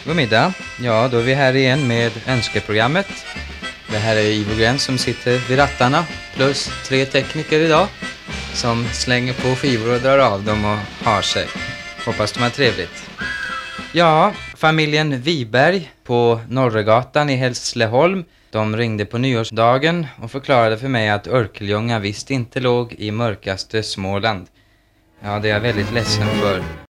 God middag. Ja, då är vi här igen med önskeprogrammet. Det här är Ivo Gren som sitter vid rattarna plus 3 tekniker idag som slänger på skivor och drar av dem och har sig. Hoppas de har trevligt. Ja, familjen Wiberg på Norregatan i Hässleholm, de ringde på nyårsdagen och förklarade för mig att Örkelljunga visst inte låg i mörkaste Småland. Ja, det är jag väldigt ledsen för.